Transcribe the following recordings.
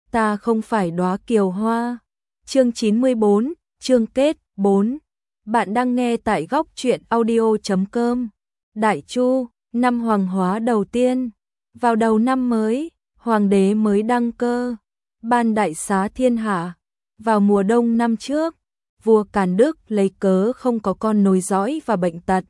ta không phải đóa kiều hoa. Chương 94, chương kết 4. Bạn đang nghe tại góc truyện audio.com. Đại Chu, năm hoàng hóa đầu tiên. Vào đầu năm mới, hoàng đế mới đăng cơ, ban đại xá thiên hạ. Vào mùa đông năm trước, vua Càn Đức lấy cớ không có con nối dõi và bệnh tật,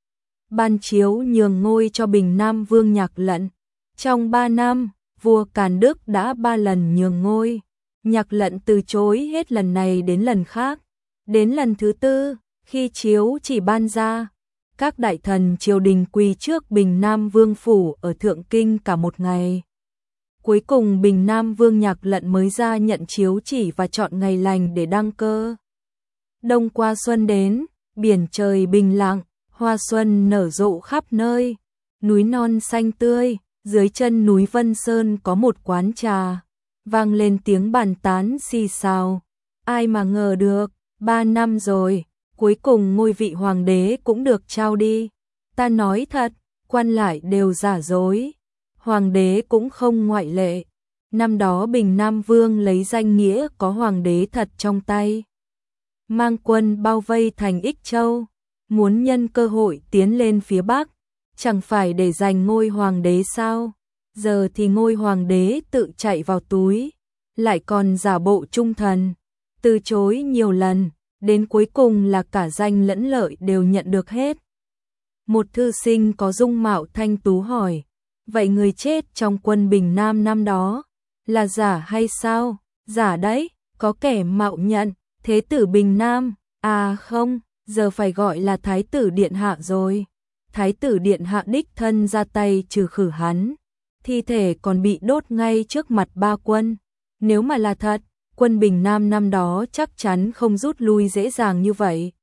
ban chiếu nhường ngôi cho Bình Nam Vương Nhạc Lận. Trong 3 năm, vua Càn Đức đã 3 lần nhường ngôi. Nhạc Lận từ chối hết lần này đến lần khác. Đến lần thứ 4, khi chiếu chỉ ban ra, các đại thần triều đình quỳ trước Bình Nam Vương phủ ở Thượng Kinh cả một ngày. Cuối cùng Bình Nam Vương Nhạc Lận mới ra nhận chiếu chỉ và chọn ngày lành để đăng cơ. Đông qua xuân đến, biển trời bình lặng, hoa xuân nở rộ khắp nơi, núi non xanh tươi, dưới chân núi Vân Sơn có một quán trà, vang lên tiếng bàn tán xì xào. Ai mà ngờ được, 3 năm rồi, cuối cùng ngôi vị hoàng đế cũng được trao đi. Ta nói thật, quan lại đều giả dối, hoàng đế cũng không ngoại lệ. Năm đó Bình Nam Vương lấy danh nghĩa có hoàng đế thật trong tay, mang quân bao vây thành Ích Châu, muốn nhân cơ hội tiến lên phía Bắc, chẳng phải để giành ngôi hoàng đế sao? Giờ thì ngôi hoàng đế tự chạy vào túi, lại còn giả bộ trung thần, từ chối nhiều lần, đến cuối cùng là cả danh lẫn lợi đều nhận được hết. Một thư sinh có dung mạo thanh tú hỏi, vậy người chết trong quân Bình Nam năm đó là giả hay sao? Giả đấy, có kẻ mạo nhận Thế tử Bình Nam. À không, giờ phải gọi là Thái tử Điện Hạ rồi. Thái tử Điện Hạ đích thân ra tay trừ khử hắn, thi thể còn bị đốt ngay trước mặt ba quân. Nếu mà là thật, quân Bình Nam năm đó chắc chắn không rút lui dễ dàng như vậy.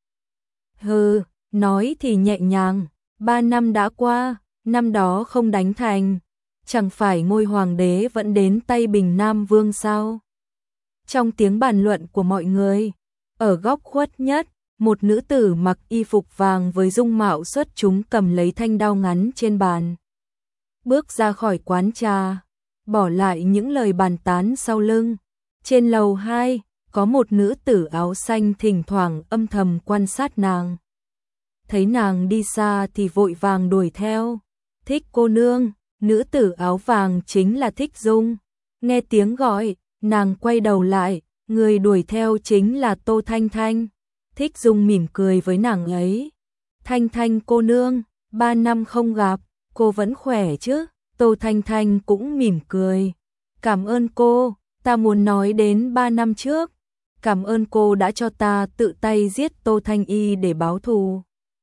Hừ, nói thì nhẹ nhàng, 3 năm đã qua, năm đó không đánh thành, chẳng phải ngôi hoàng đế vẫn đến tay Bình Nam Vương sao? Trong tiếng bàn luận của mọi người, ở góc khuất nhất, một nữ tử mặc y phục vàng với dung mạo xuất chúng cầm lấy thanh đao ngắn trên bàn, bước ra khỏi quán trà, bỏ lại những lời bàn tán sau lưng. Trên lầu 2, có một nữ tử áo xanh thỉnh thoảng âm thầm quan sát nàng. Thấy nàng đi xa thì vội vàng đuổi theo. Thích cô nương, nữ tử áo vàng chính là Thích Dung. Nghe tiếng gọi, nàng quay đầu lại, người đuổi theo chính là Tô Thanh Thanh. Thích Dung mỉm cười với nàng ấy. Thanh Thanh cô nương, 3 năm không gặp, cô vẫn khỏe chứ? Tô Thanh Thanh cũng mỉm cười. Cảm ơn cô, ta muốn nói đến 3 năm trước. Cảm ơn cô đã cho ta tự tay giết Tô Thanh Y để báo thù.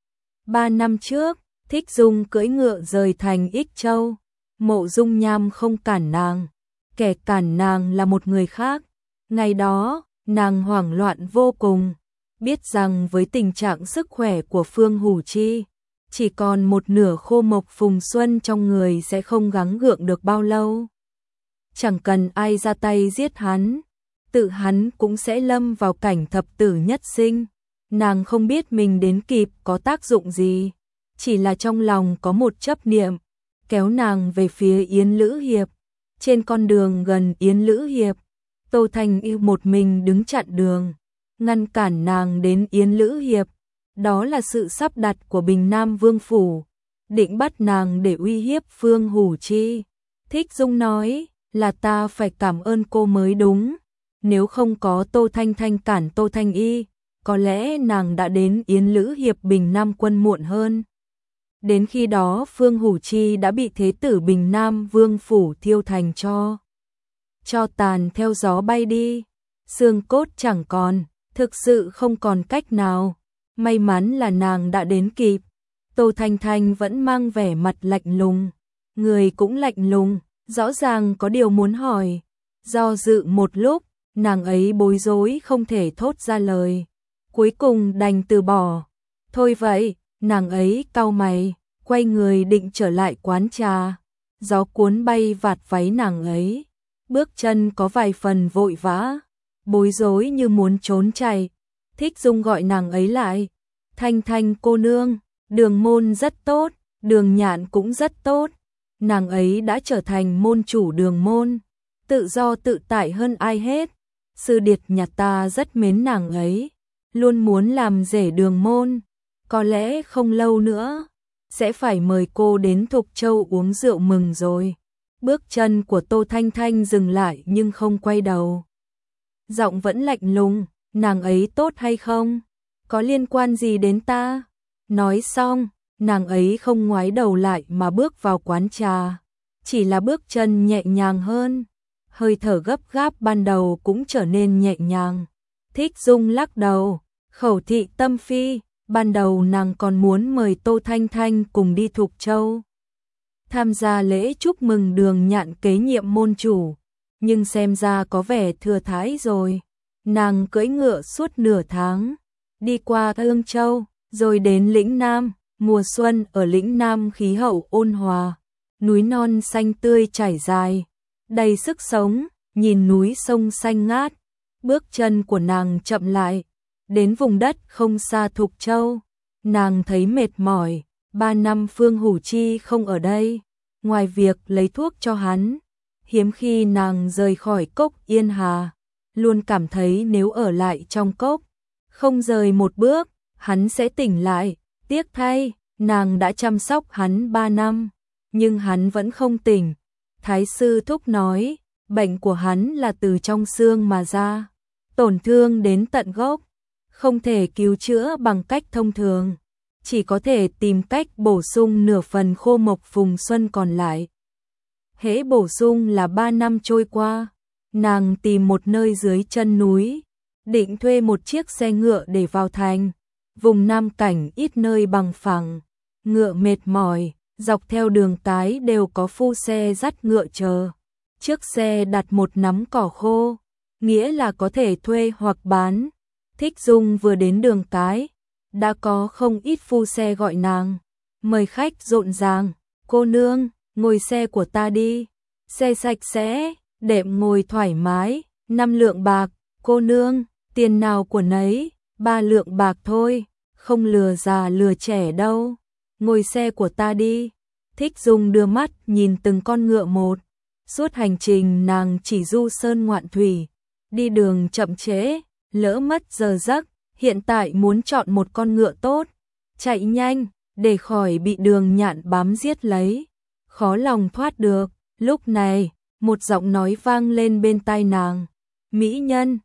3 năm trước, Thích Dung cưỡi ngựa rời thành Ích Châu. Mộ Dung Nham không cản nàng, kẻ cản nàng là một người khác. Ngày đó, nàng hoảng loạn vô cùng, biết rằng với tình trạng sức khỏe của Phương Hủ Chi, chỉ còn một nửa khô mộc phùng xuân trong người sẽ không gắng gượng được bao lâu. Chẳng cần ai ra tay giết hắn, tự hắn cũng sẽ lâm vào cảnh thập tử nhất sinh. Nàng không biết mình đến kịp có tác dụng gì, chỉ là trong lòng có một chấp niệm, kéo nàng về phía Yến Lữ Hiệp. Trên con đường gần Yến Lữ Hiệp, Tô Thanh Y một mình đứng chặn đường, ngăn cản nàng đến Yến Lữ Hiệp. Đó là sự sắp đặt của Bình Nam Vương phủ, định bắt nàng để uy hiếp Phương Hủ Chi. Thích Dung nói, là ta phải cảm ơn cô mới đúng. Nếu không có Tô Thanh Thanh cản Tô Thanh Y, có lẽ nàng đã đến Yến Lữ Hiệp Bình Nam quân muộn hơn. Đến khi đó Phương Hủ Chi đã bị Thế tử Bình Nam Vương phủ thiêu thành cho tàn theo gió bay đi, xương cốt chẳng còn, thực sự không còn cách nào. May mắn là nàng đã đến kịp. Tô Thanh Thanh vẫn mang vẻ mặt lạnh lùng, người cũng lạnh lùng, rõ ràng có điều muốn hỏi. Do dự một lúc, nàng ấy bối rối không thể thốt ra lời, cuối cùng đành từ bỏ. Thôi vậy, nàng ấy cau mày, quay người định trở lại quán trà. Gió cuốn bay vạt váy nàng ấy, bước chân có vài phần vội vã, bối rối như muốn trốn chạy. Thích Dung gọi nàng ấy lại. Thanh Thanh cô nương, Đường môn rất tốt, Đường Nhạn cũng rất tốt. Nàng ấy đã trở thành môn chủ Đường môn, tự do tự tại hơn ai hết. Sư điệt nhà ta rất mến nàng ấy, luôn muốn làm rể Đường môn, có lẽ không lâu nữa sẽ phải mời cô đến Thục Châu uống rượu mừng rồi. Bước chân của Tô Thanh Thanh dừng lại nhưng không quay đầu. Giọng vẫn lạnh lùng, nàng ấy tốt hay không? Có liên quan gì đến ta? Nói xong, nàng ấy không ngoái đầu lại mà bước vào quán trà. Chỉ là bước chân nhẹ nhàng hơn, hơi thở gấp gáp ban đầu cũng trở nên nhẹ nhàng. Thích Dung lắc đầu, khẩu thị tâm phi, ban đầu nàng còn muốn mời Tô Thanh Thanh cùng đi Thục Châu tham gia lễ chúc mừng Đường Nhạn kế nhiệm môn chủ, nhưng xem ra có vẻ thừa thãi rồi. Nàng cưỡi ngựa suốt nửa tháng, đi qua Ương Châu, rồi đến lĩnh Nam. Mùa xuân ở lĩnh Nam khí hậu ôn hòa, núi non xanh tươi trải dài, đầy sức sống, nhìn núi sông xanh ngát. Bước chân của nàng chậm lại, đến vùng đất không xa Thục Châu. Nàng thấy mệt mỏi, 3 năm Phương Hủ Chi không ở đây, ngoài việc lấy thuốc cho hắn, hiếm khi nàng rời khỏi cốc Yên Hà, luôn cảm thấy nếu ở lại trong cốc, không rời một bước, hắn sẽ tỉnh lại. Tiếc thay, nàng đã chăm sóc hắn 3 năm, nhưng hắn vẫn không tỉnh. Thái sư thúc nói, bệnh của hắn là từ trong xương mà ra, tổn thương đến tận gốc, không thể cứu chữa bằng cách thông thường, chỉ có thể tìm cách bổ sung nửa phần khô mộc phùng xuân còn lại. Hễ bổ sung là 3 năm trôi qua, nàng tìm một nơi dưới chân núi, định thuê một chiếc xe ngựa để vào thành. Vùng Nam Cảnh ít nơi bằng phẳng, ngựa mệt mỏi, dọc theo đường cái đều có phu xe dắt ngựa chờ. Trước xe đặt một nắm cỏ khô, nghĩa là có thể thuê hoặc bán. Thích Dung vừa đến đường cái, đã có không ít phu xe gọi nàng, mời khách rộn ràng. Cô nương, ngồi xe của ta đi, xe sạch sẽ, đệm ngồi thoải mái, 5 lượng bạc. Cô nương, tiền nào của nấy, 3 lượng bạc thôi, không lừa già lừa trẻ đâu. Ngồi xe của ta đi. Thích Dung đưa mắt nhìn từng con ngựa một. Suốt hành trình nàng chỉ du sơn ngoạn thủy, đi đường chậm trễ, lỡ mất giờ giấc, hiện tại muốn chọn một con ngựa tốt, chạy nhanh, để khỏi bị Đường Nhạn bám giết lấy. Khó lòng thoát được. Lúc này, một giọng nói vang lên bên tai nàng. Mỹ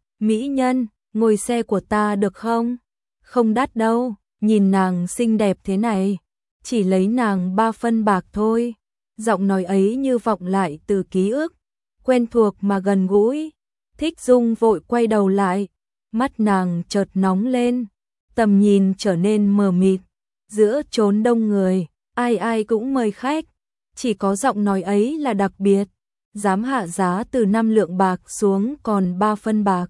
nhân, ngồi xe của ta được không? Không đắt đâu, nhìn nàng xinh đẹp thế này, chỉ lấy nàng 3 phân bạc thôi. Giọng nói ấy như vọng lại từ ký ức, quen thuộc mà gần gũi. Thích Dung vội quay đầu lại, mắt nàng chợt nóng lên, tầm nhìn trở nên mờ mịt. Giữa chốn đông người, ai ai cũng mời khách, chỉ có giọng nói ấy là đặc biệt, dám hạ giá từ 5 lượng bạc xuống còn 3 phân bạc,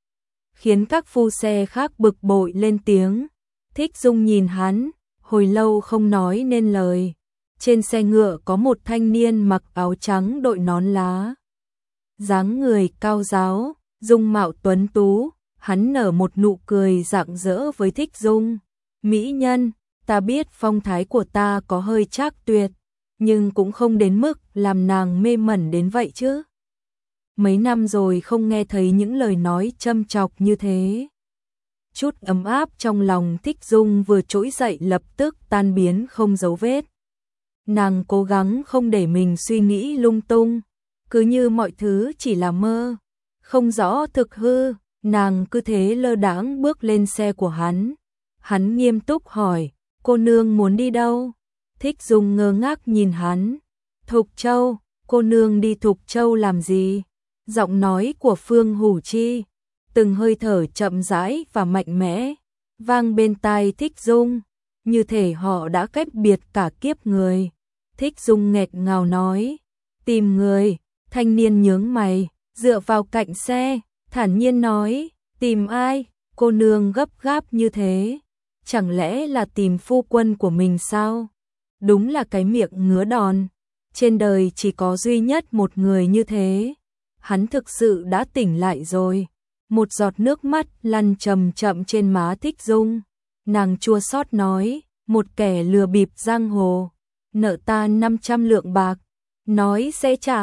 khiến các phu xe khác bực bội lên tiếng. Thích Dung nhìn hắn, hồi lâu không nói nên lời. Trên xe ngựa có một thanh niên mặc áo trắng đội nón lá, dáng người cao ráo, dung mạo tuấn tú. Hắn nở một nụ cười rạng rỡ với Thích Dung. Mỹ nhân, ta biết phong thái của ta có hơi trác tuyệt, nhưng cũng không đến mức làm nàng mê mẩn đến vậy chứ. Mấy năm rồi không nghe thấy những lời nói châm chọc như thế. Chút ấm áp trong lòng Thích Dung vừa trỗi dậy lập tức tan biến không dấu vết. Nàng cố gắng không để mình suy nghĩ lung tung, cứ như mọi thứ chỉ là mơ, không rõ thực hư. Nàng cứ thế lơ đãng bước lên xe của hắn. Hắn nghiêm túc hỏi, cô nương muốn đi đâu? Thích Dung ngơ ngác nhìn hắn. Thục Châu. Cô nương đi Thục Châu làm gì? Giọng nói của Phương Hủ Chi, từng hơi thở chậm rãi và mạnh mẽ, vang bên tai Thích Dung, như thể họ đã cách biệt cả kiếp người. Thích Dung nghẹt ngào nói, tìm người. Thanh niên nhướng mày, dựa vào cạnh xe, thản nhiên nói, tìm ai? Cô nương gấp gáp như thế, chẳng lẽ là tìm phu quân của mình sao? Đúng là cái miệng ngứa đòn, trên đời chỉ có duy nhất một người như thế. Hắn thực sự đã tỉnh lại rồi. Một giọt nước mắt lăn chậm chậm trên má Thích Dung. Nàng chua xót nói, một kẻ lừa bịp giang hồ, nợ ta 500 lượng bạc, nói sẽ trả.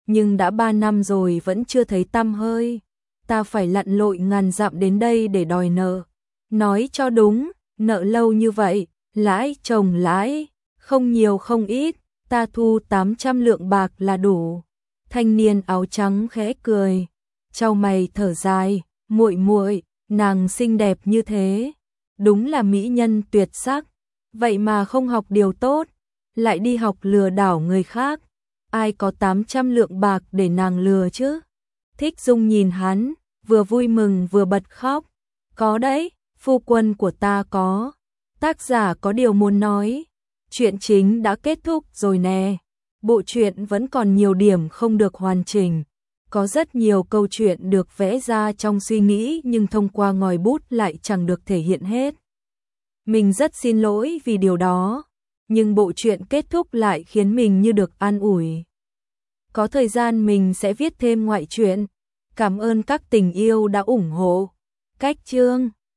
nhưng đã 3 năm rồi vẫn chưa thấy tăm hơi. Ta phải lặn lội ngàn dặm đến đây để đòi nợ. Nói cho đúng, nợ lâu như vậy, lãi chồng lãi, không nhiều không ít, ta thu 800 lượng bạc là đủ. Thanh niên áo trắng khẽ cười, chau mày thở dài, muội muội, nàng xinh đẹp như thế, đúng là mỹ nhân tuyệt sắc, vậy mà không học điều tốt, lại đi học lừa đảo người khác, ai có 800 lượng bạc để nàng lừa chứ? Thích Dung nhìn hắn, vừa vui mừng vừa bật khóc, có đấy, phu quân của ta có. Tác giả có điều muốn nói, chuyện chính đã kết thúc rồi nè, bộ truyện vẫn còn nhiều điểm không được hoàn chỉnh. Có rất nhiều câu chuyện được vẽ ra trong suy nghĩ nhưng thông qua ngòi bút lại chẳng được thể hiện hết. Mình rất xin lỗi vì điều đó, nhưng bộ truyện kết thúc lại khiến mình như được an ủi. Có thời gian mình sẽ viết thêm ngoại truyện. Cảm ơn các tình yêu đã ủng hộ. Cách chương